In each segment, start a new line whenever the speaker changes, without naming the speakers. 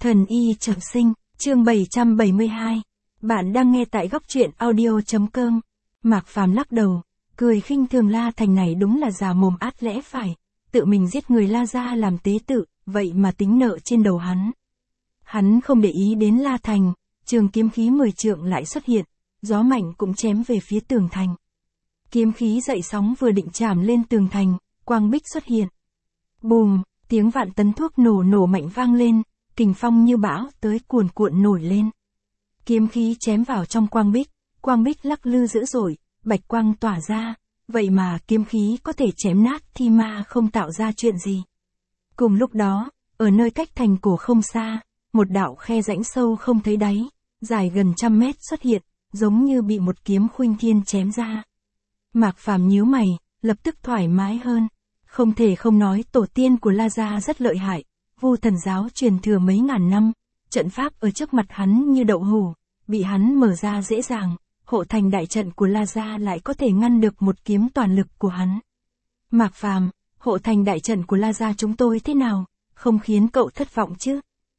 Thần y trọng sinh, chương 772. Bạn đang nghe tại góc truyện audio.com. Mạc Phàm lắc đầu, cười khinh thường La Thành này đúng là già mồm át lẽ phải, tự mình giết người La gia làm tế tự, vậy mà tính nợ trên đầu hắn. Hắn không để ý đến La Thành, trường kiếm khí 10 trượng lại xuất hiện, gió mạnh cũng chém về phía tường thành. Kiếm khí dậy sóng vừa định chạm lên tường thành, quang bích xuất hiện. Bùm, tiếng vạn tấn thuốc nổ mạnh vang lên, kình phong như bão tới cuồn cuộn nổi lên. Kiếm khí chém vào trong quang bích lắc lư dữ dội, bạch quang tỏa ra, vậy mà kiếm khí có thể chém nát thi ma không tạo ra chuyện gì. Cùng lúc đó, ở nơi cách thành cổ không xa, một đạo khe rãnh sâu không thấy đáy, dài gần 100 mét xuất hiện, giống như bị một kiếm khuynh thiên chém ra. Mạc Phàm nhíu mày, lập tức thoải mái hơn. Không thể không nói tổ tiên của La gia rất lợi hại, Vu Thần giáo truyền thừa mấy ngàn năm, trận pháp ở trước mặt hắn như đậu hũ, bị hắn mở ra dễ dàng, hộ thành đại trận của La gia lại có thể ngăn được một kiếm toàn lực của hắn. Mạc Phàm, hộ thành đại trận của La gia chúng tôi thế nào, không khiến cậu thất vọng chứ?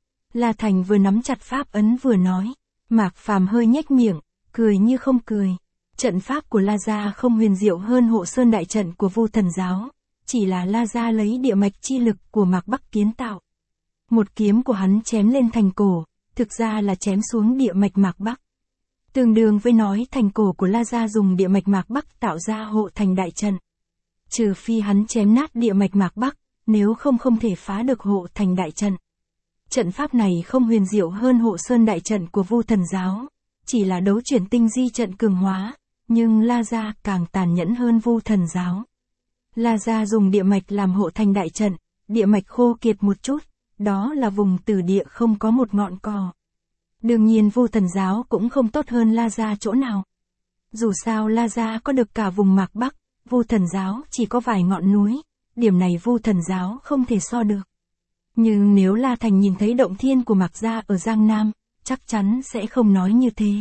La Thành vừa nắm chặt pháp ấn vừa nói. Mạc Phàm hơi nhếch miệng, cười như không cười. Trận pháp của La gia không huyền diệu hơn hộ sơn đại trận của Vu Thần giáo, chỉ là La gia lấy địa mạch chi lực của Mạc Bắc kiến tạo. Một kiếm của hắn chém lên thành cổ, thực ra là chém xuống địa mạch Mạc Bắc. Tương đương với nói thành cổ của La gia dùng địa mạch Mạc Bắc tạo ra hộ thành đại trận. Trừ phi hắn chém nát địa mạch Mạc Bắc, nếu không không thể phá được hộ thành đại trận. Trận pháp này không huyền diệu hơn hộ sơn đại trận của Vu Thần giáo, chỉ là đấu chuyển tinh di trận cường hóa, nhưng La gia càng tàn nhẫn hơn Vu Thần giáo. La gia dùng địa mạch làm hộ thành đại trận, địa mạch khô kiệt một chút, đó là vùng tử địa không có một ngọn cỏ. Đương nhiên Vu Thần giáo cũng không tốt hơn La gia chỗ nào. Dù sao La gia có được cả vùng Mạc Bắc, Vu Thần giáo chỉ có vài ngọn núi, điểm này Vu Thần giáo không thể so được. Nhưng nếu La Thành nhìn thấy động thiên của Mạc gia ở Giang Nam, chắc chắn sẽ không nói như thế.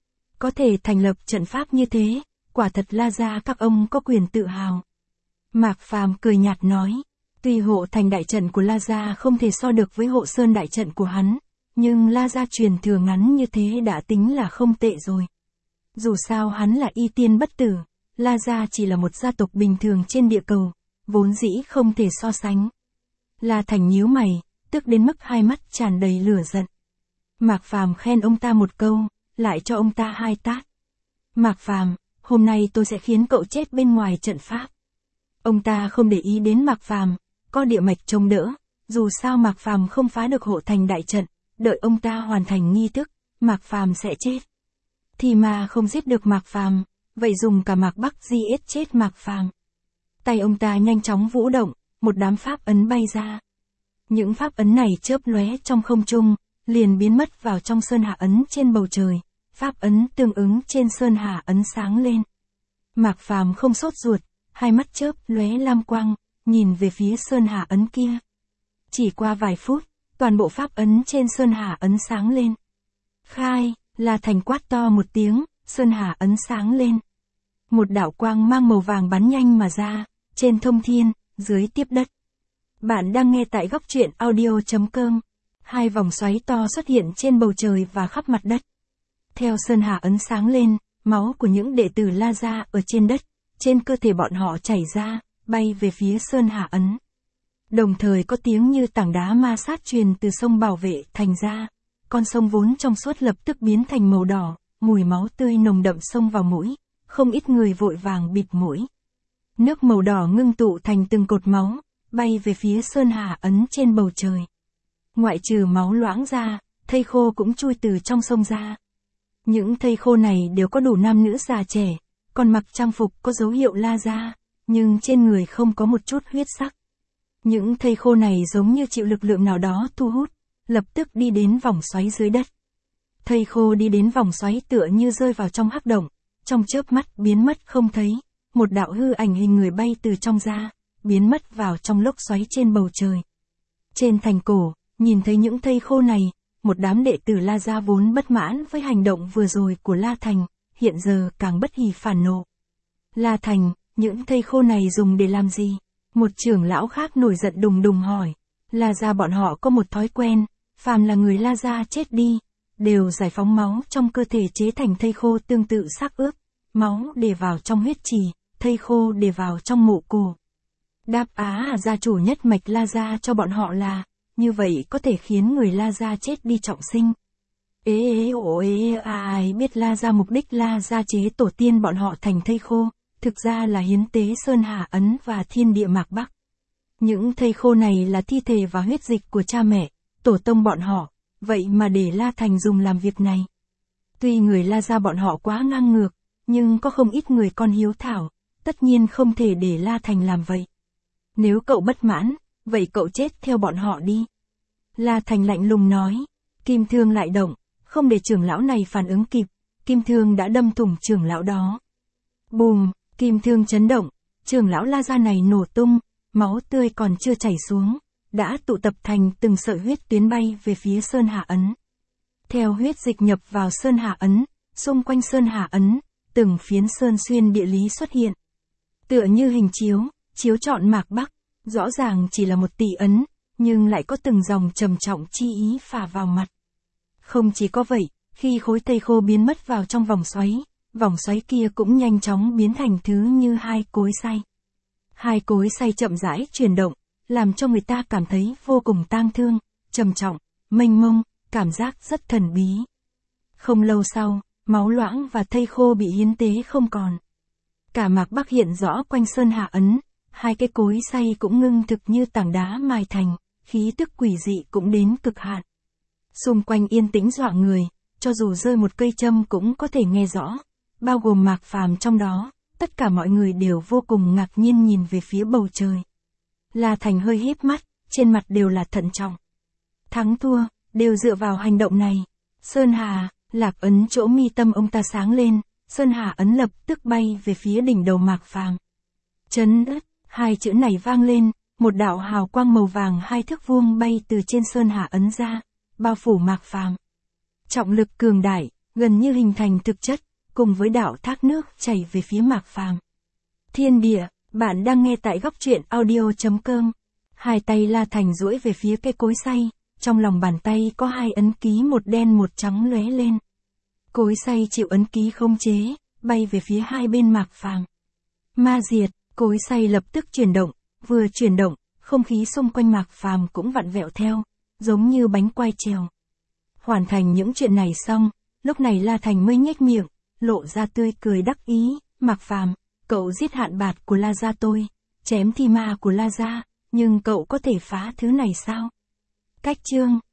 Có thể thành lập trận pháp như thế, quả thật La gia các ông có quyền tự hào. Mạc Phàm cười nhạt nói, tuy hộ thành đại trận của La gia không thể so được với hộ sơn đại trận của hắn, nhưng La gia truyền thừa ngắn như thế đã tính là không tệ rồi. Dù sao hắn là y tiên bất tử, La gia chỉ là một gia tộc bình thường trên địa cầu, vốn dĩ không thể so sánh. La Thành nhíu mày, tức đến mức hai mắt tràn đầy lửa giận. Mạc Phàm khen ông ta một câu, lại cho ông ta 2 tát. Mạc Phàm, hôm nay tôi sẽ khiến cậu chết bên ngoài trận pháp. Ông ta không để ý đến Mạc Phàm, có địa mạch chống đỡ, dù sao Mạc Phàm không phá được hộ thành đại trận, đợi ông ta hoàn thành nghi thức, Mạc Phàm sẽ chết. Thì mà không giết được Mạc Phàm, vậy dùng cả Mạc Bắc giết chết Mạc Phàm. Tay ông ta nhanh chóng vũ động, một đám pháp ấn bay ra. Những pháp ấn này chớp lóe trong không trung, liền biến mất vào trong sơn hà ấn trên bầu trời, pháp ấn tương ứng trên sơn hà ấn sáng lên. Mạc Phàm không sốt ruột, hai mắt chớp lóe lam quang, nhìn về phía sơn hà ấn kia. Chỉ qua vài phút, toàn bộ pháp ấn trên sơn hà ấn sáng lên. Khai, La Thành quát to một tiếng, sơn hà ấn sáng lên. Một đạo quang mang màu vàng bắn nhanh mà ra, trên thông thiên, dưới tiếp đất. Bạn đang nghe tại góc truyện audio.com. 2 vòng xoáy to xuất hiện trên bầu trời và khắp mặt đất. Theo sơn hà ấn sáng lên, máu của những đệ tử La gia ở trên đất, trên cơ thể bọn họ chảy ra, bay về phía sơn hà ấn. Đồng thời có tiếng như tảng đá ma sát truyền từ sông Bảo Vệ thành ra, con sông vốn trong suốt lập tức biến thành màu đỏ, mùi máu tươi nồng đậm xông vào mũi, không ít người vội vàng bịt mũi. Nước màu đỏ ngưng tụ thành từng cột máu, bay về phía sơn hà ấn trên bầu trời. Ngoại trừ máu loãng ra, thây khô cũng chui từ trong sông ra. Những thây khô này đều có đủ nam nữ già trẻ, còn mặc trang phục có dấu hiệu La gia, nhưng trên người không có một chút huyết sắc. Những thây khô này giống như chịu lực lượng nào đó thu hút, lập tức đi đến vòng xoáy dưới đất. Thây khô đi đến vòng xoáy tựa như rơi vào trong hắc động, trong chớp mắt biến mất không thấy, một đạo hư ảnh hình người bay từ trong ra, biến mất vào trong lốc xoáy trên bầu trời. Trên thành cổ, nhìn thấy những thây khô này, một đám đệ tử La gia vốn bất mãn với hành động vừa rồi của La Thành, hiện giờ càng bất hỉ phản nộ. La Thành, những thây khô này dùng để làm gì? Một trưởng lão khác nổi giận đùng đùng hỏi. La gia bọn họ có một thói quen, phàm là người La Gia chết đi, đều giải phóng máu trong cơ thể chế thành thây khô tương tự xác ướp, máu để vào trong huyết trì, thây khô để vào trong mộ cổ. Đáp Á gia chủ nhất mạch La Gia cho bọn họ là, như vậy có thể khiến người La Gia chết đi trọng sinh. Ai biết La Gia mục đích La Gia chế tổ tiên bọn họ thành thây khô, thực ra là hiến tế Sơn Hà Ấn và Thiên Địa Mạc Bắc. Những thây khô này là thi thể và huyết dịch của cha mẹ, tổ tông bọn họ, vậy mà để La Thành dùng làm việc này. Tuy người La Gia bọn họ quá ngang ngược, nhưng có không ít người con hiếu thảo, tất nhiên không thể để La Thành làm vậy. Nếu cậu bất mãn, vậy cậu chết theo bọn họ đi. La Thành lạnh lùng nói, kim thương lại động, không để trưởng lão này phản ứng kịp, kim thương đã đâm thủng trưởng lão đó. Bùm, kim thương chấn động, trưởng lão La Gia này nổ tung, máu tươi còn chưa chảy xuống, đã tụ tập thành từng sợi huyết tuyến bay về phía Sơn Hà Ấn. Theo huyết dịch nhập vào Sơn Hà Ấn, xung quanh Sơn Hà Ấn, từng phiến sơn xuyên địa lý xuất hiện. Tựa như hình chiếu, chiếu trọn Mạc Bắc, rõ ràng chỉ là một tỷ ấn, nhưng lại có từng dòng trầm trọng chi ý phả vào mặt. Không chỉ có vậy, khi khối thây khô biến mất vào trong vòng xoáy kia cũng nhanh chóng biến thành thứ như hai cối xay. Hai cối xay chậm rãi chuyển động, làm cho người ta cảm thấy vô cùng tang thương, trầm trọng, mênh mông, cảm giác rất thần bí. Không lâu sau, máu loãng và thây khô bị hiến tế không còn. Cả Mạc Bắc hiện rõ quanh Sơn Hà Ấn, hai cái cối xay cũng ngưng thực như tảng đá mài thành, khí tức quỷ dị cũng đến cực hạn. Xung quanh yên tĩnh dọa người, cho dù rơi một cây châm cũng có thể nghe rõ, bao gồm Mạc Phàm trong đó, tất cả mọi người đều vô cùng ngạc nhiên nhìn về phía bầu trời. La Thành hơi híp mắt, trên mặt đều là thận trọng. Thắng thua, đều dựa vào hành động này. Sơn Hà, Lạc Ấn chỗ mi tâm ông ta sáng lên, Sơn Hà ấn lập tức bay về phía đỉnh đầu Mạc Phàm. Chấn ất, hai chữ này vang lên, một đạo hào quang màu vàng hai thước vuông bay từ trên Sơn Hà ấn ra, bao phủ Mạc Phàm. Trọng lực cường đại, gần như hình thành thực chất, cùng với đạo thác nước chảy về phía Mạc Phàm. Thiên địa, bạn đang nghe tại góc truyện audio.com. Hai tay La Thành duỗi về phía cây cối xay, trong lòng bàn tay có hai ấn ký một đen một trắng lóe lên. Cối xay chịu ấn ký không chế, bay về phía hai bên Mạc Phàm. Ma diệt, cối xay lập tức chuyển động, vừa chuyển động, không khí xung quanh Mạc Phàm cũng vặn vẹo theo, giống như bánh quai trèo. Hoàn thành những chuyện này xong, lúc này La Thành mới nhếch miệng, lộ ra tươi cười đắc ý, Mạc Phàm, cậu giết hạn bạt của La Gia tôi, chém thi ma của La Gia, nhưng cậu có thể phá thứ này sao? Cách chương